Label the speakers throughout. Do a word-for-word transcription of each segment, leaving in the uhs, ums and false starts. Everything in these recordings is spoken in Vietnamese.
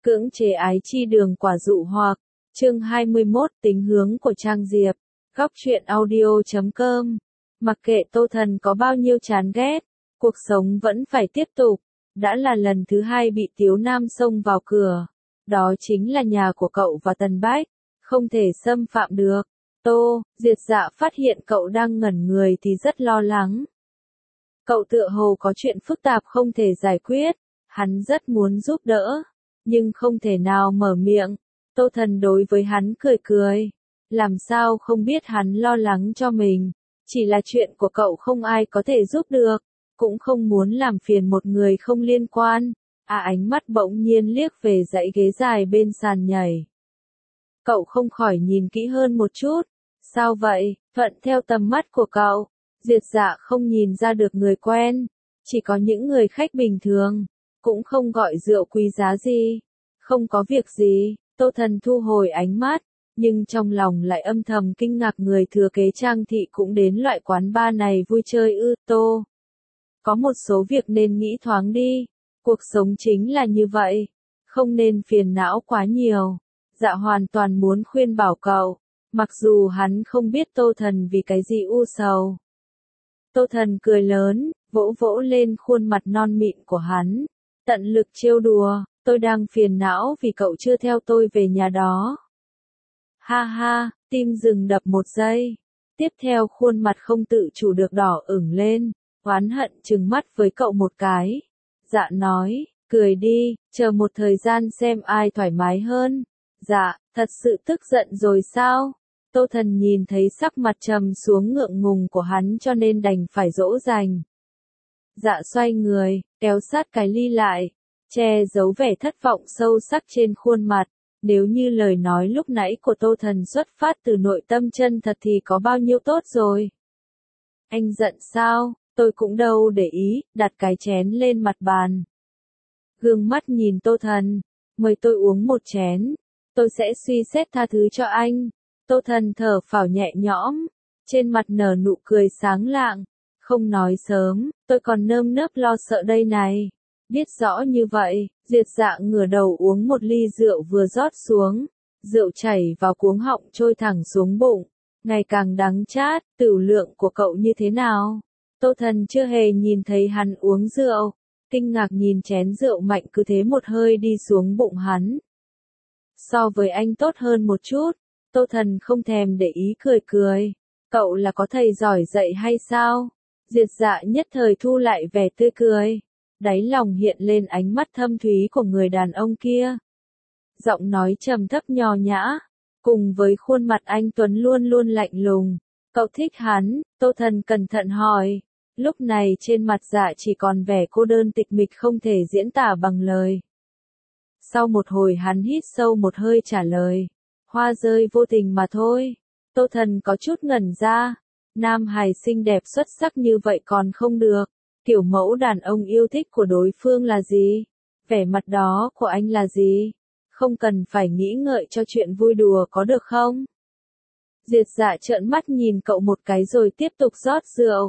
Speaker 1: Cưỡng chế ái chi đường quả dụ hoặc, chương hai mươi mốt tính hướng của Trang Diệp, góc truyện audio chấm com. Mặc kệ Tô Thần có bao nhiêu chán ghét, cuộc sống vẫn phải tiếp tục. Đã là lần thứ hai bị Tiếu Nam xông vào cửa. Đó chính là nhà của cậu và Tần Bách, không thể xâm phạm được. Tô, Diệt Dạ phát hiện cậu đang ngẩn người thì rất lo lắng. Cậu tựa hồ có chuyện phức tạp không thể giải quyết, hắn rất muốn giúp đỡ, nhưng không thể nào mở miệng. Tô Thần đối với hắn cười cười, làm sao không biết hắn lo lắng cho mình, chỉ là chuyện của cậu không ai có thể giúp được, cũng không muốn làm phiền một người không liên quan. À, ánh mắt bỗng nhiên liếc về dãy ghế dài bên sàn nhảy. Cậu không khỏi nhìn kỹ hơn một chút. Sao vậy? Thuận theo tầm mắt của cậu, Diệt Dạ không nhìn ra được người quen, chỉ có những người khách bình thường, cũng không gọi rượu quý giá gì. Không có việc gì, Tô Thần thu hồi ánh mắt, nhưng trong lòng lại âm thầm kinh ngạc người thừa kế Trang thị cũng đến loại quán bar này vui chơi ư. Tô, có một số việc nên nghĩ thoáng đi, cuộc sống chính là như vậy, không nên phiền não quá nhiều. Dạ hoàn toàn muốn khuyên bảo cậu, mặc dù hắn không biết Tô Thần vì cái gì u sầu. Tô Thần cười lớn, vỗ vỗ lên khuôn mặt non mịn của hắn, tận lực trêu đùa, tôi đang phiền não vì cậu chưa theo tôi về nhà đó. Ha ha, tim dừng đập một giây, tiếp theo khuôn mặt không tự chủ được đỏ ửng lên, oán hận trừng mắt với cậu một cái. Dạ nói, cười đi, chờ một thời gian xem ai thoải mái hơn. Dạ, thật sự tức giận rồi sao? Tô Thần nhìn thấy sắc mặt trầm xuống ngượng ngùng của hắn cho nên đành phải dỗ dành. Dạ xoay người, kéo sát cái ly lại, che giấu vẻ thất vọng sâu sắc trên khuôn mặt. Nếu như lời nói lúc nãy của Tô Thần xuất phát từ nội tâm chân thật thì có bao nhiêu tốt rồi. Anh giận sao? Tôi cũng đâu để ý, đặt cái chén lên mặt bàn. Gương mắt nhìn Tô Thần, mời tôi uống một chén. Tôi sẽ suy xét tha thứ cho anh. Tô Thần thở phào nhẹ nhõm, trên mặt nở nụ cười sáng lạng. Không nói sớm, tôi còn nơm nớp lo sợ đây này. Biết rõ như vậy, Diệt Dạ ngửa đầu uống một ly rượu vừa rót xuống. Rượu chảy vào cuống họng trôi thẳng xuống bụng, ngày càng đắng chát. Tửu lượng của cậu như thế nào? Tô Thần chưa hề nhìn thấy hắn uống rượu, kinh ngạc nhìn chén rượu mạnh cứ thế một hơi đi xuống bụng hắn. So với anh tốt hơn một chút. Tô Thần không thèm để ý cười cười. Cậu là có thầy giỏi dạy hay sao? Diệt Dạ nhất thời thu lại vẻ tươi cười. Đáy lòng hiện lên ánh mắt thâm thúy của người đàn ông kia. Giọng nói trầm thấp nho nhã, cùng với khuôn mặt anh tuấn luôn luôn lạnh lùng. Cậu thích hắn? Tô Thần cẩn thận hỏi. Lúc này trên mặt Dạ chỉ còn vẻ cô đơn tịch mịch không thể diễn tả bằng lời. Sau một hồi hắn hít sâu một hơi trả lời. Hoa rơi vô tình mà thôi. Tô Thần có chút ngẩn ra. Nam hài xinh đẹp xuất sắc như vậy còn không được. Kiểu mẫu đàn ông yêu thích của đối phương là gì? Vẻ mặt đó của anh là gì? Không cần phải nghĩ ngợi cho chuyện vui đùa có được không? Diệt Dạ trợn mắt nhìn cậu một cái rồi tiếp tục rót rượu.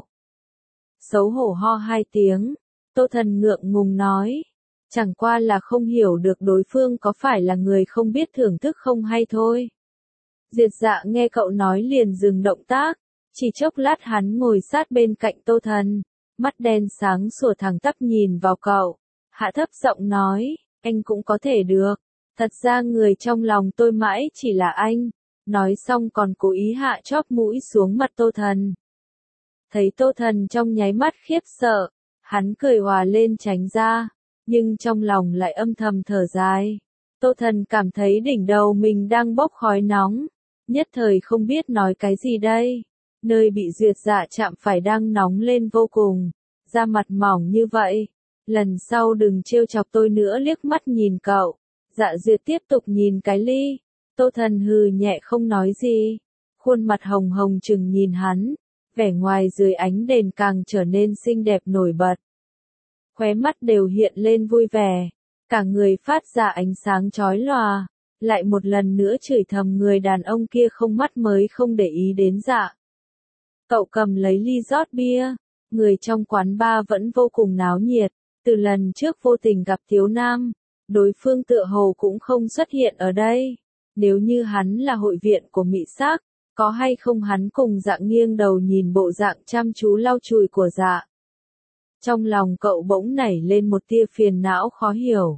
Speaker 1: Xấu hổ ho hai tiếng. Tô Thần ngượng ngùng nói. Chẳng qua là không hiểu được đối phương có phải là người không biết thưởng thức không hay thôi. Diệt Dạ nghe cậu nói liền dừng động tác. Chỉ chốc lát hắn ngồi sát bên cạnh Tô Thần. Mắt đen sáng sủa thẳng tắp nhìn vào cậu. Hạ thấp giọng nói, anh cũng có thể được. Thật ra người trong lòng tôi mãi chỉ là anh. Nói xong còn cố ý hạ chóp mũi xuống mặt Tô Thần. Thấy Tô Thần trong nháy mắt khiếp sợ. Hắn cười hòa lên tránh ra. Nhưng trong lòng lại âm thầm thở dài. Tô Thần cảm thấy đỉnh đầu mình đang bốc khói nóng. Nhất thời không biết nói cái gì đây. Nơi bị Duyệt Dạ chạm phải đang nóng lên vô cùng. Da mặt mỏng như vậy. Lần sau đừng trêu chọc tôi nữa. Liếc mắt nhìn cậu. Dạ Duyệt tiếp tục nhìn cái ly. Tô Thần hừ nhẹ không nói gì. Khuôn mặt hồng hồng chừng nhìn hắn. Vẻ ngoài dưới ánh đèn càng trở nên xinh đẹp nổi bật. Khóe mắt đều hiện lên vui vẻ. Cả người phát ra ánh sáng chói lòa. Lại một lần nữa chửi thầm người đàn ông kia không mắt mới không để ý đến Dạ. Cậu cầm lấy ly rót bia. Người trong quán bar vẫn vô cùng náo nhiệt. Từ lần trước vô tình gặp Tiếu Nam. đối phương tựa hồ cũng không xuất hiện ở đây. Nếu như hắn là hội viện của Mị Sắc, có hay không hắn cùng Dạ nghiêng đầu nhìn bộ dạng chăm chú lau chùi của Dạ. Trong lòng cậu bỗng nảy lên một tia phiền não khó hiểu.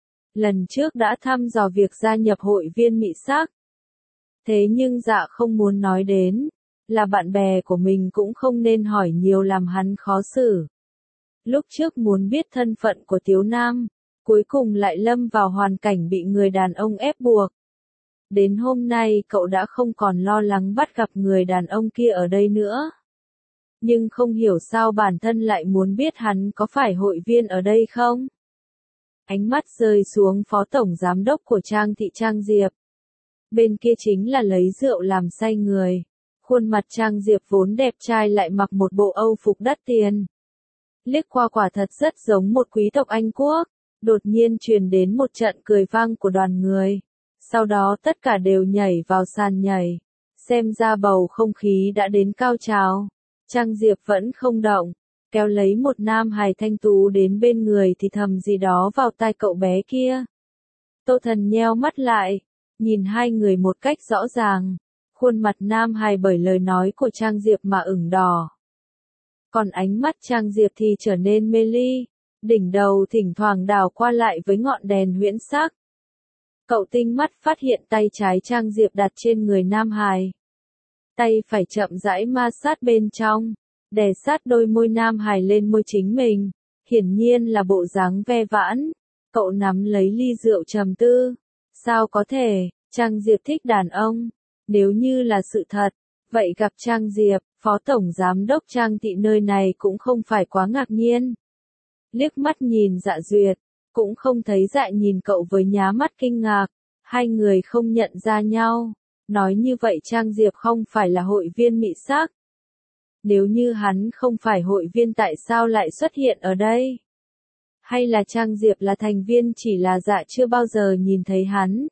Speaker 1: Lần trước đã thăm dò việc gia nhập hội viên Mị Sắc. Thế nhưng Dạ không muốn nói đến, là bạn bè của mình cũng không nên hỏi nhiều làm hắn khó xử. Lúc trước muốn biết thân phận của Tiếu Nam, cuối cùng lại lâm vào hoàn cảnh bị người đàn ông ép buộc. Đến hôm nay cậu đã không còn lo lắng bắt gặp người đàn ông kia ở đây nữa. Nhưng không hiểu sao bản thân lại muốn biết hắn có phải hội viên ở đây không? Ánh mắt rơi xuống phó tổng giám đốc của Trang thị Trang Diệp. Bên kia chính là lấy rượu làm say người. Khuôn mặt Trang Diệp vốn đẹp trai lại mặc một bộ Âu phục đắt tiền. Liếc qua quả thật rất giống một quý tộc Anh Quốc. Đột nhiên truyền đến một trận cười vang của đoàn người. Sau đó tất cả đều nhảy vào sàn nhảy. Xem ra bầu không khí đã đến cao trào. Trang Diệp vẫn không động. Kéo lấy một nam hài thanh tú đến bên người thì thầm gì đó vào tai cậu bé kia. Tô Thần nheo mắt lại. Nhìn hai người một cách rõ ràng. Khuôn mặt nam hài bởi lời nói của Trang Diệp mà ửng đỏ. Còn ánh mắt Trang Diệp thì trở nên mê ly. Đỉnh đầu thỉnh thoảng đảo qua lại với ngọn đèn huyễn sắc. Cậu tinh mắt phát hiện tay trái Trang Diệp đặt trên người nam hài. Tay phải chậm rãi ma sát bên trong, đè sát đôi môi nam hài lên môi chính mình. Hiển nhiên là bộ dáng ve vãn. Cậu nắm lấy ly rượu trầm tư. Sao có thể, Trang Diệp thích đàn ông. Nếu như là sự thật, vậy gặp Trang Diệp, phó tổng giám đốc Trang thị nơi này cũng không phải quá ngạc nhiên. Liếc mắt nhìn Dạ Duyệt, cũng không thấy Dạ nhìn cậu với nhá mắt kinh ngạc. Hai người không nhận ra nhau. Nói như vậy Trang Diệp không phải là hội viên Mị Sắc. Nếu như hắn không phải hội viên tại sao lại xuất hiện ở đây? Hay là Trang Diệp là thành viên chỉ là Dạ chưa bao giờ nhìn thấy hắn?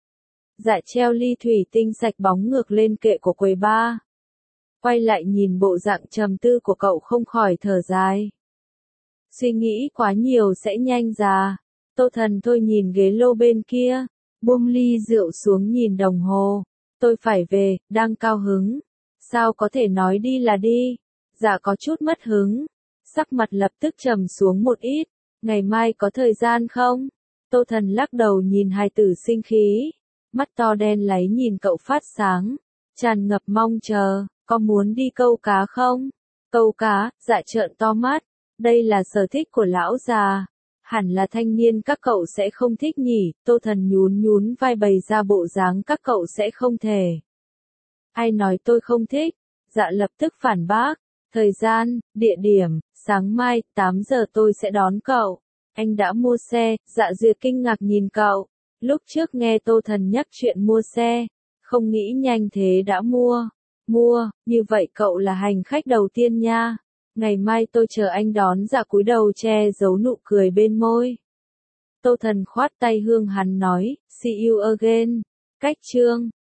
Speaker 1: Dạ treo ly thủy tinh sạch bóng ngược lên kệ của quầy bar. Quay lại nhìn bộ dạng trầm tư của cậu không khỏi thở dài. Suy nghĩ quá nhiều sẽ nhanh già. Tô Thần thôi nhìn ghế lô bên kia, buông ly rượu xuống nhìn đồng hồ. Tôi phải về, đang cao hứng. Sao có thể nói đi là đi? Dạ có chút mất hứng. Sắc mặt lập tức trầm xuống một ít. Ngày mai có thời gian không? Tô Thần lắc đầu nhìn hai tử sinh khí. Mắt to đen láy nhìn cậu phát sáng. Tràn ngập mong chờ. Có muốn đi câu cá không? Câu cá, dạ trợn to mắt. Đây là sở thích của lão già. Hẳn là thanh niên các cậu sẽ không thích nhỉ. Tô Thần nhún nhún vai bày ra bộ dáng các cậu sẽ không thể. Ai nói tôi không thích? Dạ lập tức phản bác. Thời gian, địa điểm, sáng mai, tám giờ tôi sẽ đón cậu. Anh đã mua xe. Dạ Duyệt kinh ngạc nhìn cậu. Lúc trước nghe Tô Thần nhắc chuyện mua xe, không nghĩ nhanh thế đã mua. Mua, như vậy cậu là hành khách đầu tiên nha. Ngày mai tôi chờ anh đón. Dạ cúi đầu che giấu nụ cười bên môi. Tô Thần khoát tay hương hắn nói, see you again. Cách chương